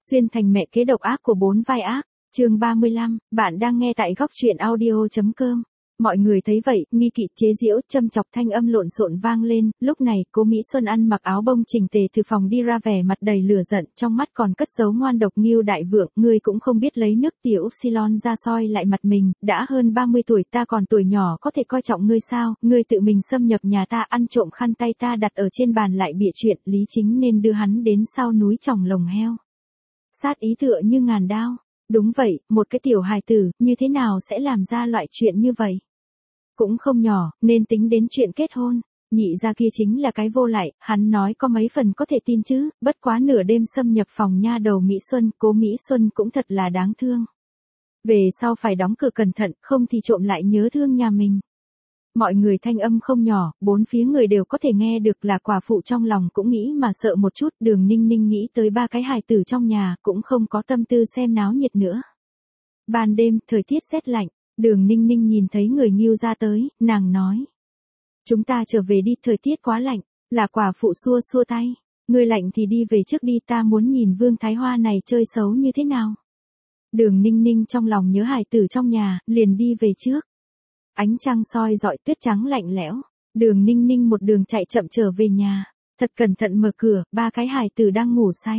Xuyên thành mẹ kế độc ác của 4 vai ác, chương 35, bạn đang nghe tại góc truyện audio.com. Mọi người thấy vậy, nghi kỵ chế giễu, châm chọc thanh âm lộn xộn vang lên, lúc này, Cố Mỹ Xuân ăn mặc áo bông chỉnh tề từ phòng đi ra vẻ mặt đầy lửa giận, trong mắt còn cất giấu ngoan độc Ngưu Đại Vượng, ngươi cũng không biết lấy nước tiểu Upsilon ra soi lại mặt mình, đã hơn 30 tuổi ta còn tuổi nhỏ có thể coi trọng ngươi sao, ngươi tự mình xâm nhập nhà ta ăn trộm khăn tay ta đặt ở trên bàn lại bịa chuyện, Lý Chính nên đưa hắn đến sau núi tròng lồng heo. Sát ý tựa như ngàn đao. Đúng vậy, một cái tiểu hài tử, như thế nào sẽ làm ra loại chuyện như vậy? Cũng không nhỏ, nên tính đến chuyện kết hôn. Nhị gia kia chính là cái vô lại, hắn nói có mấy phần có thể tin chứ, bất quá nửa đêm xâm nhập phòng nha đầu Mỹ Xuân, Cố Mỹ Xuân cũng thật là đáng thương. Về sau phải đóng cửa cẩn thận, không thì trộm lại nhớ thương nhà mình. Mọi người thanh âm không nhỏ, bốn phía người đều có thể nghe được là quả phụ trong lòng cũng nghĩ mà sợ một chút, Đường Ninh Ninh nghĩ tới ba cái hài tử trong nhà, cũng không có tâm tư xem náo nhiệt nữa. Ban đêm, thời tiết rét lạnh, Đường Ninh Ninh nhìn thấy người Ngưu ra tới, nàng nói. Chúng ta trở về đi, thời tiết quá lạnh, là quả phụ xua xua tay, ngươi lạnh thì đi về trước đi, ta muốn nhìn Vương Thái Hoa này chơi xấu như thế nào. Đường Ninh Ninh trong lòng nhớ hài tử trong nhà, liền đi về trước. Ánh trăng soi rọi tuyết trắng lạnh lẽo, Đường Ninh Ninh một đường chạy chậm trở về nhà, thật cẩn thận mở cửa, ba cái hài tử đang ngủ say.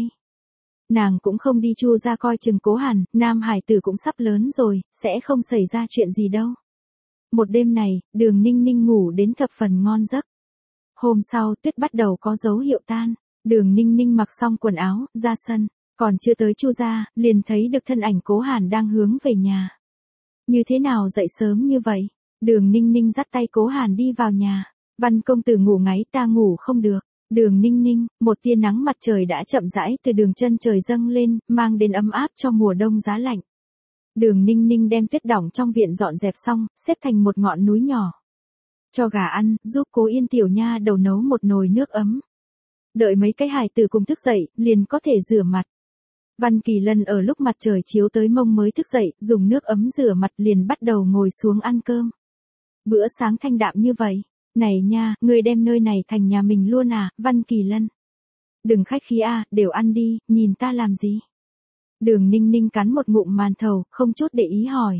Nàng cũng không đi chu ra coi chừng Cố Hàn, nam hài tử cũng sắp lớn rồi, sẽ không xảy ra chuyện gì đâu. Một đêm này, Đường Ninh Ninh ngủ đến thập phần ngon giấc. Hôm sau tuyết bắt đầu có dấu hiệu tan, Đường Ninh Ninh mặc xong quần áo, ra sân, còn chưa tới chu ra, liền thấy được thân ảnh Cố Hàn đang hướng về nhà. Như thế nào dậy sớm như vậy? Đường Ninh Ninh dắt tay Cố Hàn đi vào nhà. Văn công tử ngủ ngáy, ta ngủ không được. Đường Ninh Ninh, một tia nắng mặt trời đã chậm rãi từ đường chân trời dâng lên, mang đến ấm áp cho mùa đông giá lạnh. Đường Ninh Ninh đem tuyết đỏng trong viện dọn dẹp xong, xếp thành một ngọn núi nhỏ. Cho gà ăn, giúp Cố Yên tiểu nha đầu nấu một nồi nước ấm. Đợi mấy cái hài tử cùng thức dậy, liền có thể rửa mặt. Văn Kỳ Lân ở lúc mặt trời chiếu tới mông mới thức dậy, dùng nước ấm rửa mặt liền bắt đầu ngồi xuống ăn cơm. Bữa sáng thanh đạm như vậy. Này nha, ngươi đem nơi này thành nhà mình luôn à, Văn Kỳ Lân. Đừng khách khí à, đều ăn đi, nhìn ta làm gì. Đường Ninh Ninh cắn một ngụm màn thầu, không chút để ý hỏi.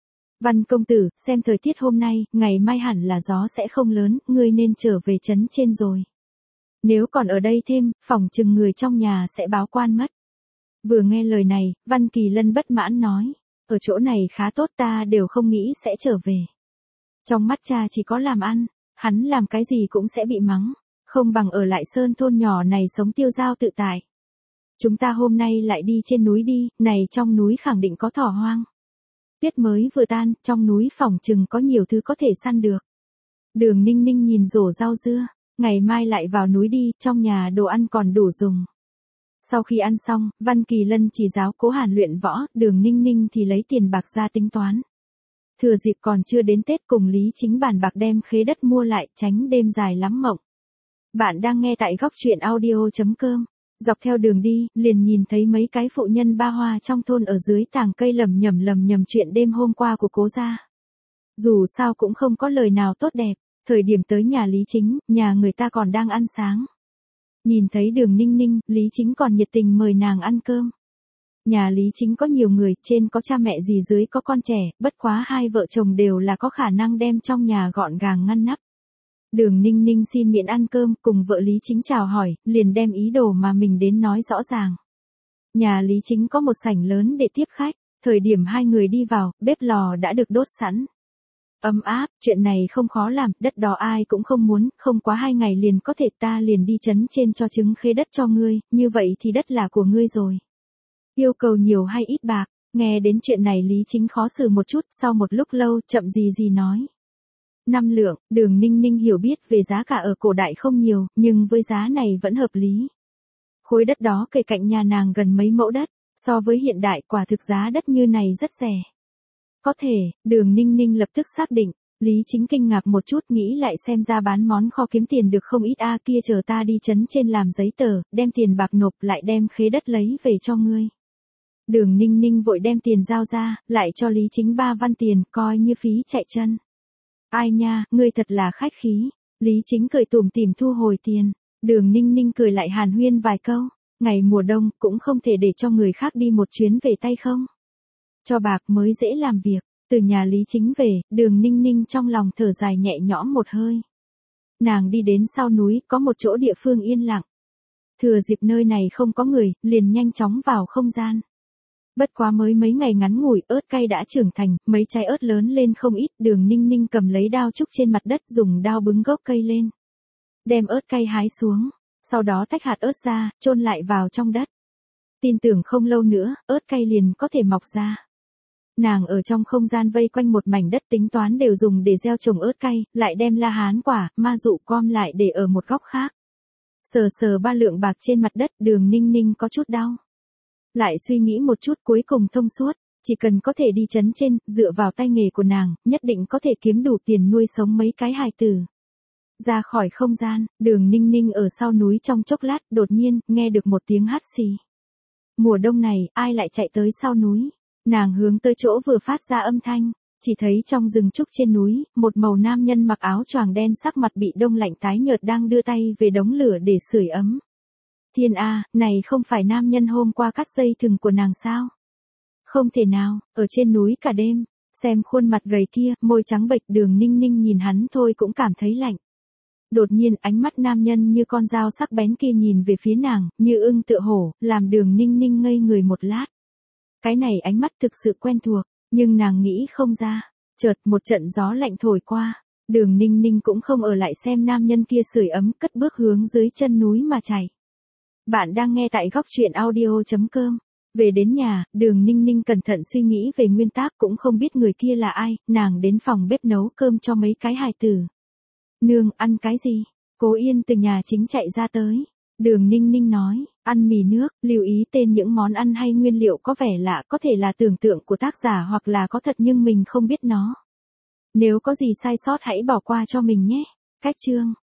Văn công tử, xem thời tiết hôm nay, ngày mai hẳn là gió sẽ không lớn, ngươi nên trở về trấn trên rồi. Nếu còn ở đây thêm, phòng chừng người trong nhà sẽ báo quan mất. Vừa nghe lời này, Văn Kỳ Lân bất mãn nói. Ở chỗ này khá tốt, ta đều không nghĩ sẽ trở về. Trong mắt cha chỉ có làm ăn, hắn làm cái gì cũng sẽ bị mắng, không bằng ở lại sơn thôn nhỏ này sống tiêu dao tự tại. Chúng ta hôm nay lại đi trên núi đi, này trong núi khẳng định có thỏ hoang. Tuyết mới vừa tan, trong núi phòng chừng có nhiều thứ có thể săn được. Đường Ninh Ninh nhìn rổ rau dưa, ngày mai lại vào núi đi, trong nhà đồ ăn còn đủ dùng. Sau khi ăn xong, Văn Kỳ Lân chỉ giáo Cố Hàn luyện võ, Đường Ninh Ninh thì lấy tiền bạc ra tính toán. Thừa dịp còn chưa đến Tết cùng Lý Chính bàn bạc đem khế đất mua lại, tránh đêm dài lắm mộng. Bạn đang nghe tại góc truyện audio.com. Dọc theo đường đi, liền nhìn thấy mấy cái phụ nhân ba hoa trong thôn ở dưới tàng cây lầm nhầm chuyện đêm hôm qua của Cố gia. Dù sao cũng không có lời nào tốt đẹp, thời điểm tới nhà Lý Chính, nhà người ta còn đang ăn sáng. Nhìn thấy Đường Ninh Ninh, Lý Chính còn nhiệt tình mời nàng ăn cơm. Nhà Lý Chính có nhiều người, trên có cha mẹ gì dưới có con trẻ, bất quá hai vợ chồng đều là có khả năng đem trong nhà gọn gàng ngăn nắp. Đường Ninh Ninh xin miễn ăn cơm, cùng vợ Lý Chính chào hỏi, liền đem ý đồ mà mình đến nói rõ ràng. Nhà Lý Chính có một sảnh lớn để tiếp khách, thời điểm hai người đi vào, bếp lò đã được đốt sẵn. Ấm áp, chuyện này không khó làm, đất đó ai cũng không muốn, không quá 2 ngày liền có thể, ta liền đi trấn trên cho chứng khế đất cho ngươi, như vậy thì đất là của ngươi rồi. Yêu cầu nhiều hay ít bạc, nghe đến chuyện này Lý Chính khó xử một chút, sau một lúc lâu, chậm gì nói. 5 lượng, Đường Ninh Ninh hiểu biết về giá cả ở cổ đại không nhiều, nhưng với giá này vẫn hợp lý. Khối đất đó kề cạnh nhà nàng gần mấy mẫu đất, so với hiện đại quả thực giá đất như này rất rẻ. Có thể, Đường Ninh Ninh lập tức xác định, Lý Chính kinh ngạc một chút nghĩ lại xem ra bán món kho kiếm tiền được không ít a kia chờ ta đi trấn trên làm giấy tờ, đem tiền bạc nộp lại đem khế đất lấy về cho ngươi. Đường Ninh Ninh vội đem tiền giao ra, lại cho Lý Chính 3 văn tiền, coi như phí chạy chân. Ai nha, ngươi thật là khách khí. Lý Chính cười tủm tỉm thu hồi tiền. Đường Ninh Ninh cười lại hàn huyên vài câu. Ngày mùa đông cũng không thể để cho người khác đi một chuyến về tay không. Cho bạc mới dễ làm việc. Từ nhà Lý Chính về, Đường Ninh Ninh trong lòng thở dài nhẹ nhõm một hơi. Nàng đi đến sau núi, có một chỗ địa phương yên lặng. Thừa dịp nơi này không có người, liền nhanh chóng vào không gian. Bất quá mới mấy ngày ngắn ngủi, ớt cay đã trưởng thành, mấy trái ớt lớn lên không ít. Đường Ninh Ninh cầm lấy đao trúc trên mặt đất, dùng đao bứng gốc cây lên. Đem ớt cay hái xuống, sau đó tách hạt ớt ra, chôn lại vào trong đất. Tin tưởng không lâu nữa, ớt cay liền có thể mọc ra. Nàng ở trong không gian vây quanh một mảnh đất tính toán đều dùng để gieo trồng ớt cay, lại đem la hán quả, ma dụ com lại để ở một góc khác. Sờ sờ 3 lượng bạc trên mặt đất, Đường Ninh Ninh có chút đau. Lại suy nghĩ một chút cuối cùng thông suốt, chỉ cần có thể đi trấn trên, dựa vào tay nghề của nàng, nhất định có thể kiếm đủ tiền nuôi sống mấy cái hài tử. Ra khỏi không gian, Đường Ninh Ninh ở sau núi trong chốc lát, đột nhiên, nghe được một tiếng hắt xì. Mùa đông này, ai lại chạy tới sau núi? Nàng hướng tới chỗ vừa phát ra âm thanh, chỉ thấy trong rừng trúc trên núi, một màu nam nhân mặc áo choàng đen sắc mặt bị đông lạnh tái nhợt đang đưa tay về đống lửa để sưởi ấm. Thiên A, này không phải nam nhân hôm qua cắt dây thừng của nàng sao? Không thể nào, ở trên núi cả đêm, xem khuôn mặt gầy kia, môi trắng bệch, Đường Ninh Ninh nhìn hắn thôi cũng cảm thấy lạnh. Đột nhiên ánh mắt nam nhân như con dao sắc bén kia nhìn về phía nàng, như ưng tựa hổ, làm Đường Ninh Ninh ngây người một lát. Cái này ánh mắt thực sự quen thuộc, nhưng nàng nghĩ không ra. Chợt một trận gió lạnh thổi qua, Đường Ninh Ninh cũng không ở lại xem nam nhân kia sưởi ấm, cất bước hướng dưới chân núi mà chạy. Bạn đang nghe tại góc truyện audio.com. Về đến nhà, Đường Ninh Ninh cẩn thận suy nghĩ về nguyên tác, cũng không biết người kia là ai, nàng đến phòng bếp nấu cơm cho mấy cái hài tử. Nương, ăn cái gì? Cố Yên từ nhà chính chạy ra tới. Đường Ninh Ninh nói, ăn mì nước, lưu ý tên những món ăn hay nguyên liệu có vẻ lạ, có thể là tưởng tượng của tác giả hoặc là có thật nhưng mình không biết nó. Nếu có gì sai sót hãy bỏ qua cho mình nhé. Cách chương